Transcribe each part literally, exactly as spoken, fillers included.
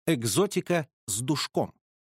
Экзотика с душком.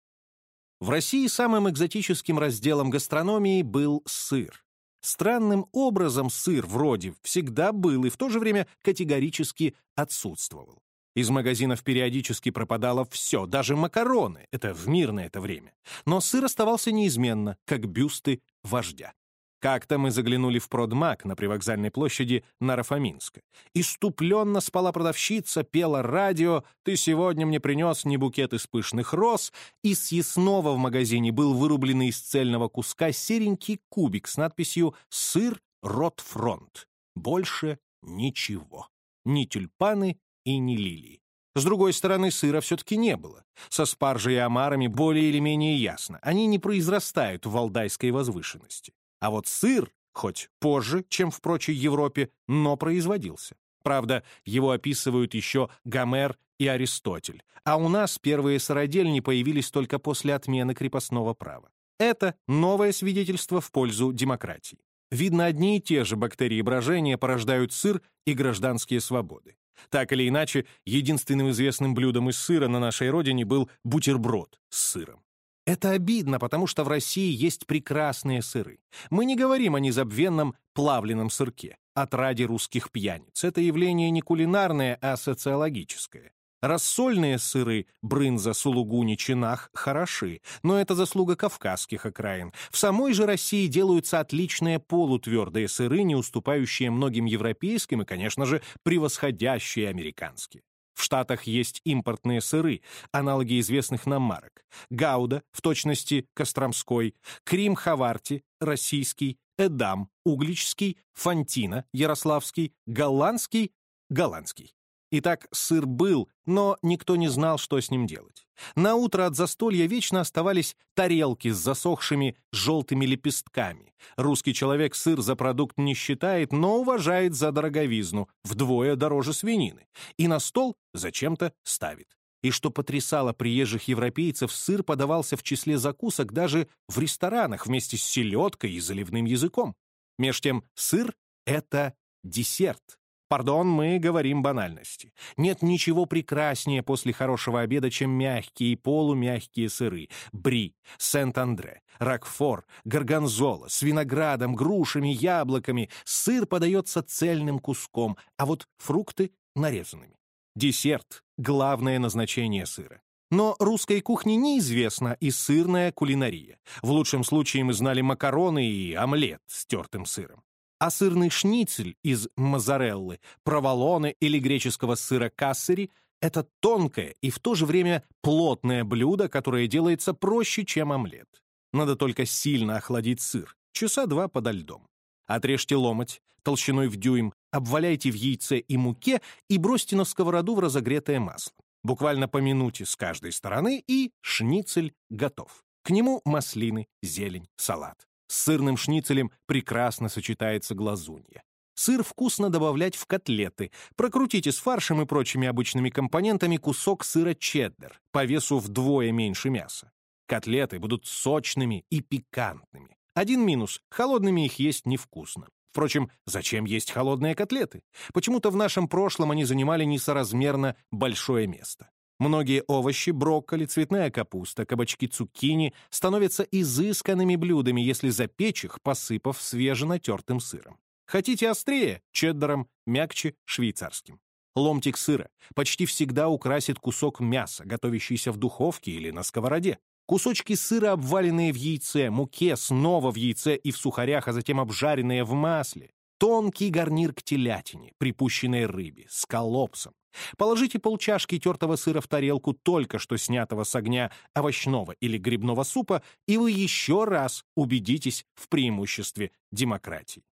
В России самым экзотическим разделом гастрономии был сыр. Странным образом сыр вроде всегда был и в то же время категорически отсутствовал. Из магазинов периодически пропадало все, даже макароны, это в мирное это время. Но сыр оставался неизменно, как бюсты вождя. Как-то мы заглянули в Продмаг на привокзальной площади Наро-Фоминска. Иступленно спала продавщица, пела радио «Ты сегодня мне принес не букет из пышных роз», и съестного в магазине был вырубленный из цельного куска серенький кубик с надписью «Сыр Ротфронт». Больше ничего. Ни тюльпаны и ни лилии. С другой стороны, сыра все-таки не было. Со спаржей и омарами более или менее ясно. Они не произрастают в валдайской возвышенности. А вот сыр, хоть позже, чем в прочей Европе, но производился. Правда, его описывают еще Гомер и Аристотель, а у нас первые сыродельни появились только после отмены крепостного права. Это новое свидетельство в пользу демократии. Видно, одни и те же бактерии брожения порождают сыр и гражданские свободы. Так или иначе, единственным известным блюдом из сыра на нашей родине был бутерброд с сыром. Это обидно, потому что в России есть прекрасные сыры. Мы не говорим о незабвенном плавленном сырке, отраде русских пьяниц. Это явление не кулинарное, а социологическое. Рассольные сыры брынза, сулугуни, чинах хороши, но это заслуга кавказских окраин. В самой же России делаются отличные полутвердые сыры, не уступающие многим европейским и, конечно же, превосходящие американские. В Штатах есть импортные сыры, аналоги известных нам марок. Гауда, в точности Костромской, Крим-Хаварти, российский, Эдам, угличский, Фантина, ярославский, голландский, голландский. Итак, сыр был, но никто не знал, что с ним делать. На утро от застолья вечно оставались тарелки с засохшими желтыми лепестками. Русский человек сыр за продукт не считает, но уважает за дороговизну, вдвое дороже свинины, и на стол зачем-то ставит. И что потрясало приезжих европейцев, сыр подавался в числе закусок даже в ресторанах вместе с селедкой и заливным языком. Меж тем, сыр — это десерт. Пардон, мы говорим банальности. Нет ничего прекраснее после хорошего обеда, чем мягкие и полумягкие сыры. Бри, Сент-Андре, Рокфор, горгонзола, с виноградом, грушами, яблоками. Сыр подается цельным куском, а вот фрукты — нарезанными. Десерт — главное назначение сыра. Но русской кухне неизвестна и сырная кулинария. В лучшем случае мы знали макароны и омлет с тертым сыром. А сырный шницель из моцареллы, проволоны или греческого сыра кассери — это тонкое и в то же время плотное блюдо, которое делается проще, чем омлет. Надо только сильно охладить сыр, часа два подо льдом. Отрежьте ломоть толщиной в дюйм, обваляйте в яйце и муке и бросьте на сковороду в разогретое масло. Буквально по минуте с каждой стороны, и шницель готов. К нему маслины, зелень, салат. С сырным шницелем прекрасно сочетается глазунья. Сыр вкусно добавлять в котлеты. Прокрутите с фаршем и прочими обычными компонентами кусок сыра чеддер, по весу вдвое меньше мяса. Котлеты будут сочными и пикантными. Один минус — холодными их есть невкусно. Впрочем, зачем есть холодные котлеты? Почему-то в нашем прошлом они занимали несоразмерно большое место. Многие овощи, брокколи, цветная капуста, кабачки, цукини становятся изысканными блюдами, если запечь их, посыпав свеженатертым сыром. Хотите острее — чеддером, мягче — швейцарским. Ломтик сыра почти всегда украсит кусок мяса, готовящийся в духовке или на сковороде. Кусочки сыра, обваленные в яйце, муке, снова в яйце и в сухарях, а затем обжаренные в масле. Тонкий гарнир к телятине, припущенной рыбе, скалопсом. Положите полчашки тертого сыра в тарелку только что снятого с огня овощного или грибного супа, и вы еще раз убедитесь в преимуществе демократии.